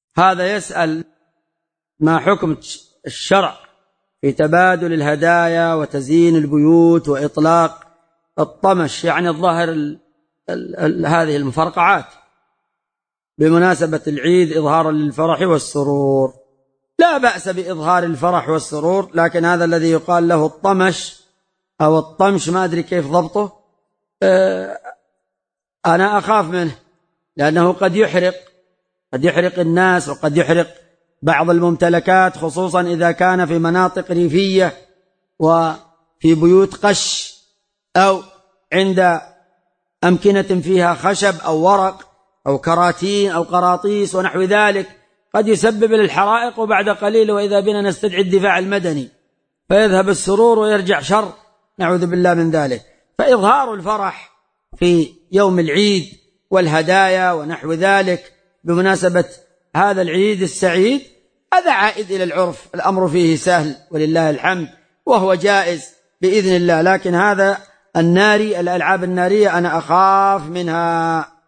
هذا يسأل ما حكم الشرع في تبادل الهدايا وتزيين البيوت وإطلاق الطمش، يعني الظاهر هذه المفرقعات بمناسبة العيد إظهارا للفرح والسرور. لا بأس بإظهار الفرح والسرور، لكن هذا الذي يقال له الطمش أو الطمش ما أدري كيف ضبطه، أنا أخاف منه، لأنه قد يحرق الناس وقد يحرق بعض الممتلكات، خصوصا إذا كان في مناطق ريفية وفي بيوت قش أو عند أمكنة فيها خشب أو ورق أو كراتين أو قراطيس ونحو ذلك، قد يسبب للحرائق، وبعد قليل وإذا بنا نستدعي الدفاع المدني فيذهب السرور ويرجع شر، نعوذ بالله من ذلك. فإظهار الفرح في يوم العيد والهدايا ونحو ذلك بمناسبة هذا العيد السعيد هذا عائد إلى العرف، الأمر فيه سهل ولله الحمد وهو جائز بإذن الله، لكن هذا الألعاب النارية أنا أخاف منها.